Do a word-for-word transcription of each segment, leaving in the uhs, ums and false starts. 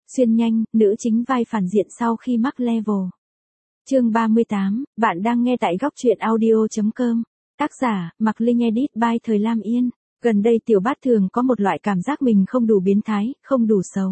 Xuyên nhanh, nữ chính vai phản diện sau khi mắc level. Chương ba mươi tám, bạn đang nghe tại góc truyện audio chấm com. Tác giả, Mạc Linh edit by Thời Lam Yên. Gần đây Tiểu Bát thường có một loại cảm giác mình không đủ biến thái, không đủ xấu.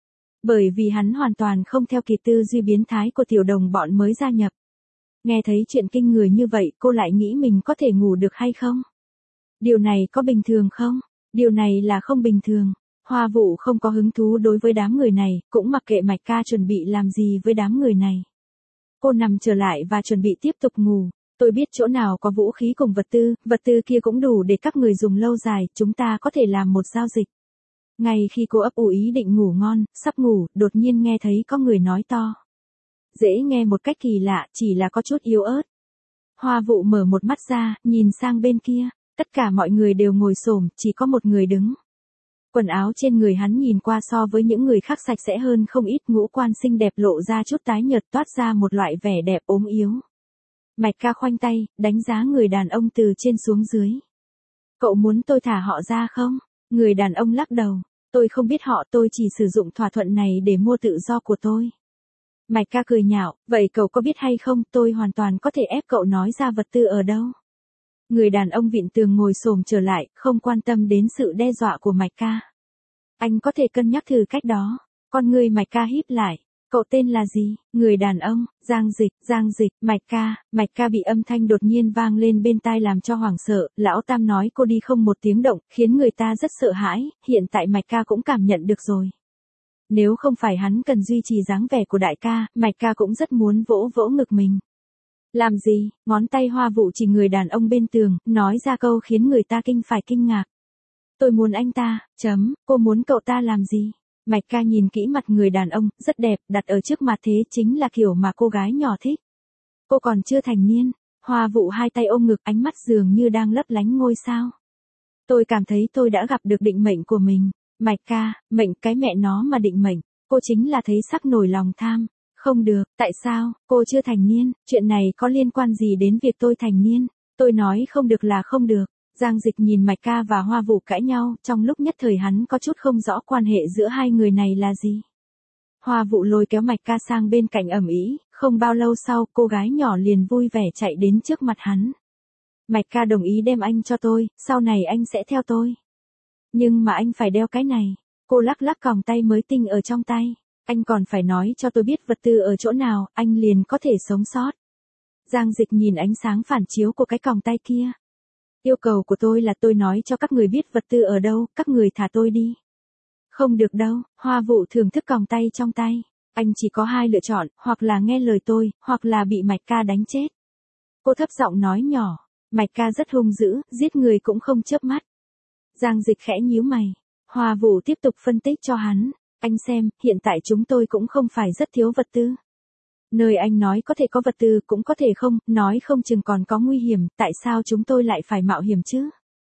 Bởi vì hắn hoàn toàn không theo kịp tư duy biến thái của tiểu đồng bọn mới gia nhập. Nghe thấy chuyện kinh người như vậy, cô lại nghĩ mình có thể ngủ được hay không? Điều này có bình thường không? Điều này là không bình thường. Hoa Vũ không có hứng thú đối với đám người này, cũng mặc kệ Mạch Ca chuẩn bị làm gì với đám người này. Cô nằm trở lại và chuẩn bị tiếp tục ngủ. Tôi biết chỗ nào có vũ khí cùng vật tư, vật tư kia cũng đủ để các người dùng lâu dài, chúng ta có thể làm một giao dịch. Ngay khi cô ấp ủ ý định ngủ ngon, sắp ngủ, đột nhiên nghe thấy có người nói to. Dễ nghe một cách kỳ lạ, chỉ là có chút yếu ớt. Hoa Vũ mở một mắt ra, nhìn sang bên kia, tất cả mọi người đều ngồi xổm, chỉ có một người đứng. Quần áo trên người hắn nhìn qua so với những người khác sạch sẽ hơn không ít, ngũ quan xinh đẹp lộ ra chút tái nhợt, toát ra một loại vẻ đẹp ốm yếu. Mạch Ca khoanh tay, đánh giá người đàn ông từ trên xuống dưới. Cậu muốn tôi thả họ ra không? Người đàn ông lắc đầu. Tôi không biết họ, tôi chỉ sử dụng thỏa thuận này để mua tự do của tôi. Mạch Ca cười nhạo, vậy cậu có biết hay không, tôi hoàn toàn có thể ép cậu nói ra vật tư ở đâu. Người đàn ông vịn tường ngồi xổm trở lại, không quan tâm đến sự đe dọa của Mạch Ca. Anh có thể cân nhắc thử cách đó. Con người Mạch Ca híp lại. Cậu tên là gì? Người đàn ông, Giang Dịch, Giang Dịch, Mạch Ca. Mạch Ca bị âm thanh đột nhiên vang lên bên tai làm cho hoảng sợ, lão tam nói cô đi không một tiếng động, khiến người ta rất sợ hãi, hiện tại Mạch Ca cũng cảm nhận được rồi. Nếu không phải hắn cần duy trì dáng vẻ của đại ca, Mạch Ca cũng rất muốn vỗ vỗ ngực mình. Làm gì? Ngón tay Hoa Vũ chỉ người đàn ông bên tường, nói ra câu khiến người ta kinh phải kinh ngạc. Tôi muốn anh ta, chấm, cô muốn cậu ta làm gì? Mạch Ca nhìn kỹ mặt người đàn ông, rất đẹp, đặt ở trước mặt thế chính là kiểu mà cô gái nhỏ thích. Cô còn chưa thành niên. Hoa Vũ hai tay ôm ngực, ánh mắt dường như đang lấp lánh ngôi sao. Tôi cảm thấy tôi đã gặp được định mệnh của mình. Mạch Ca, mệnh cái mẹ nó mà định mệnh, cô chính là thấy sắc nổi lòng tham. Không được, tại sao, cô chưa thành niên, chuyện này có liên quan gì đến việc tôi thành niên? Tôi nói không được là không được. Giang Dịch nhìn Mạch Ca và Hoa Vũ cãi nhau, trong lúc nhất thời hắn có chút không rõ quan hệ giữa hai người này là gì. Hoa Vũ lôi kéo Mạch Ca sang bên cạnh ầm ĩ, không bao lâu sau, cô gái nhỏ liền vui vẻ chạy đến trước mặt hắn. Mạch Ca đồng ý đem anh cho tôi, sau này anh sẽ theo tôi. Nhưng mà anh phải đeo cái này. Cô lắc lắc còng tay mới tinh ở trong tay. Anh còn phải nói cho tôi biết vật tư ở chỗ nào, anh liền có thể sống sót. Giang Dịch nhìn ánh sáng phản chiếu của cái còng tay kia. Yêu cầu của tôi là tôi nói cho các người biết vật tư ở đâu, các người thả tôi đi. Không được đâu, Hoa Vũ thưởng thức còng tay trong tay. Anh chỉ có hai lựa chọn, hoặc là nghe lời tôi, hoặc là bị Mạch Ca đánh chết. Cô thấp giọng nói nhỏ, Mạch Ca rất hung dữ, giết người cũng không chớp mắt. Giang Dịch khẽ nhíu mày. Hoa Vũ tiếp tục phân tích cho hắn. Anh xem, hiện tại chúng tôi cũng không phải rất thiếu vật tư. Nơi anh nói có thể có vật tư cũng có thể không, nói không chừng còn có nguy hiểm, tại sao chúng tôi lại phải mạo hiểm chứ?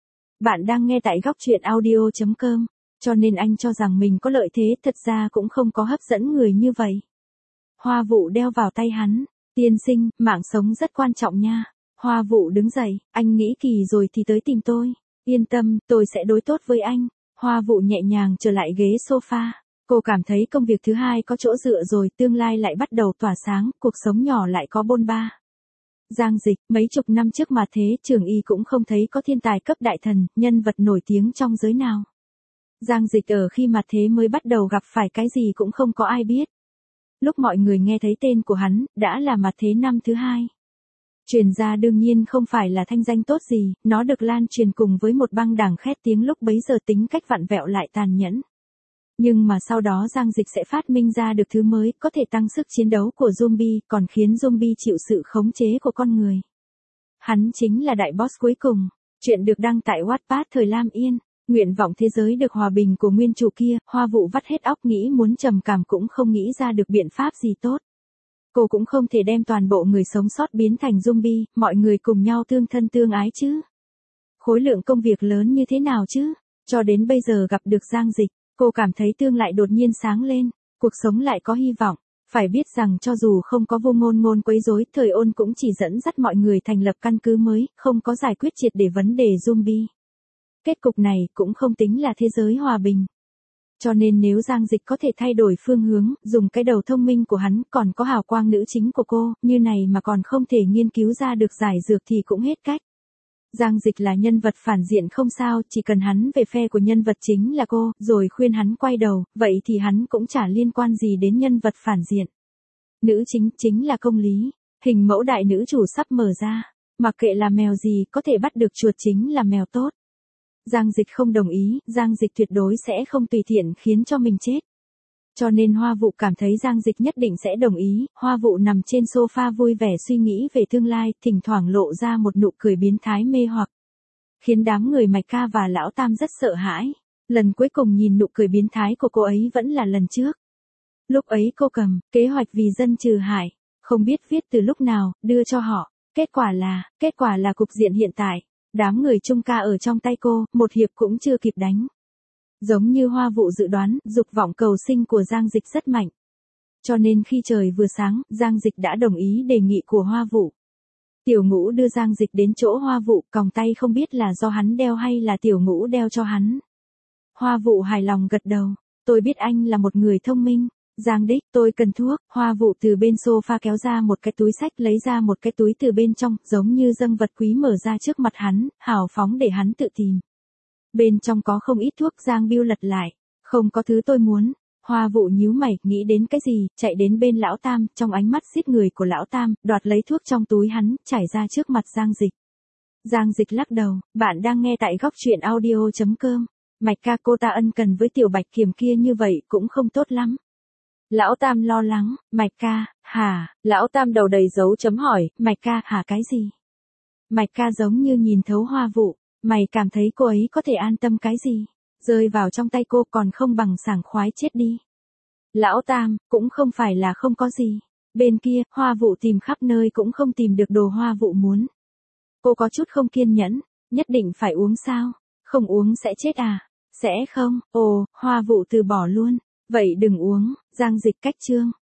Bạn đang nghe tại góc truyện audio chấm com, cho nên anh cho rằng mình có lợi thế, thật ra cũng không có hấp dẫn người như vậy. Hoa Vũ đeo vào tay hắn, tiên sinh, mạng sống rất quan trọng nha. Hoa Vũ đứng dậy, anh nghĩ kỳ rồi thì tới tìm tôi. Yên tâm, tôi sẽ đối tốt với anh. Hoa Vũ nhẹ nhàng trở lại ghế sofa. Cô cảm thấy công việc thứ hai có chỗ dựa rồi, tương lai lại bắt đầu tỏa sáng, cuộc sống nhỏ lại có bôn ba. Giang Dịch, mấy chục năm trước mà thế, Trường Y cũng không thấy có thiên tài cấp đại thần, nhân vật nổi tiếng trong giới nào. Giang Dịch ở khi mà thế mới bắt đầu gặp phải cái gì cũng không có ai biết. Lúc mọi người nghe thấy tên của hắn, đã là mà thế năm thứ hai. Truyền ra đương nhiên không phải là thanh danh tốt gì, nó được lan truyền cùng với một băng đảng khét tiếng lúc bấy giờ tính cách vặn vẹo lại tàn nhẫn. Nhưng mà sau đó Giang Dịch sẽ phát minh ra được thứ mới, có thể tăng sức chiến đấu của zombie, còn khiến zombie chịu sự khống chế của con người. Hắn chính là đại boss cuối cùng. Chuyện được đăng tại Wattpad Thời Lam Yên. Nguyện vọng thế giới được hòa bình của nguyên chủ kia, Hoa Vũ vắt hết óc nghĩ muốn trầm cảm cũng không nghĩ ra được biện pháp gì tốt. Cô cũng không thể đem toàn bộ người sống sót biến thành zombie, mọi người cùng nhau tương thân tương ái chứ. Khối lượng công việc lớn như thế nào chứ? Cho đến bây giờ gặp được Giang Dịch, cô cảm thấy tương lại đột nhiên sáng lên, cuộc sống lại có hy vọng. Phải biết rằng cho dù không có vô ngôn ngôn quấy rối, Thời Ôn cũng chỉ dẫn dắt mọi người thành lập căn cứ mới, không có giải quyết triệt để vấn đề zombie. Kết cục này cũng không tính là thế giới hòa bình. Cho nên nếu Giang Dịch có thể thay đổi phương hướng, dùng cái đầu thông minh của hắn, còn có hào quang nữ chính của cô, như này mà còn không thể nghiên cứu ra được giải dược thì cũng hết cách. Giang Dịch là nhân vật phản diện không sao, chỉ cần hắn về phe của nhân vật chính là cô, rồi khuyên hắn quay đầu, vậy thì hắn cũng chả liên quan gì đến nhân vật phản diện. Nữ chính chính là công lý, hình mẫu đại nữ chủ sắp mở ra, mặc kệ là mèo gì có thể bắt được chuột chính là mèo tốt. Giang Dịch không đồng ý, Giang Dịch tuyệt đối sẽ không tùy tiện khiến cho mình chết. Cho nên Hoa Vụ cảm thấy Giang Dịch nhất định sẽ đồng ý, Hoa Vụ nằm trên sofa vui vẻ suy nghĩ về tương lai, thỉnh thoảng lộ ra một nụ cười biến thái mê hoặc. Khiến đám người Mạch Ca và Lão Tam rất sợ hãi. Lần cuối cùng nhìn nụ cười biến thái của cô ấy vẫn là lần trước. Lúc ấy cô cầm, kế hoạch vì dân trừ hại, không biết viết từ lúc nào, đưa cho họ. Kết quả là, kết quả là cục diện hiện tại. Đám người Trung Ca ở trong tay cô, một hiệp cũng chưa kịp đánh. Giống như Hoa Vụ dự đoán, dục vọng cầu sinh của Giang Dịch rất mạnh. Cho nên khi trời vừa sáng, Giang Dịch đã đồng ý đề nghị của Hoa Vụ. Tiểu Ngũ đưa Giang Dịch đến chỗ Hoa Vụ, còng tay không biết là do hắn đeo hay là Tiểu Ngũ đeo cho hắn. Hoa Vụ hài lòng gật đầu, tôi biết anh là một người thông minh. Giang Đích, tôi cần thuốc. Hoa Vụ từ bên sofa kéo ra một cái túi xách, lấy ra một cái túi từ bên trong, giống như dâng vật quý mở ra trước mặt hắn, hào phóng để hắn tự tìm. Bên trong có không ít thuốc. Giang Biêu lật lại, không có thứ tôi muốn. Hoa Vụ nhíu mày, nghĩ đến cái gì, chạy đến bên Lão Tam, trong ánh mắt giết người của Lão Tam, đoạt lấy thuốc trong túi hắn, trải ra trước mặt Giang Dịch. Giang Dịch lắc đầu, bạn đang nghe tại góc truyện audio chấm com. Mạch Ca cô ta ân cần với Tiểu Bạch Kiểm kia như vậy cũng không tốt lắm. Lão Tam lo lắng, Mạch Ca, hả? Lão Tam đầu đầy dấu chấm hỏi, Mạch Ca, hả cái gì? Mạch Ca giống như nhìn thấu Hoa Vụ, mày cảm thấy cô ấy có thể an tâm cái gì? Rơi vào trong tay cô còn không bằng sảng khoái chết đi. Lão Tam, cũng không phải là không có gì. Bên kia, Hoa Vụ tìm khắp nơi cũng không tìm được đồ Hoa Vụ muốn. Cô có chút không kiên nhẫn, nhất định phải uống sao? Không uống sẽ chết à? Sẽ không, ồ, Hoa Vụ từ bỏ luôn. Vậy đừng uống. Giang Dịch cách chương.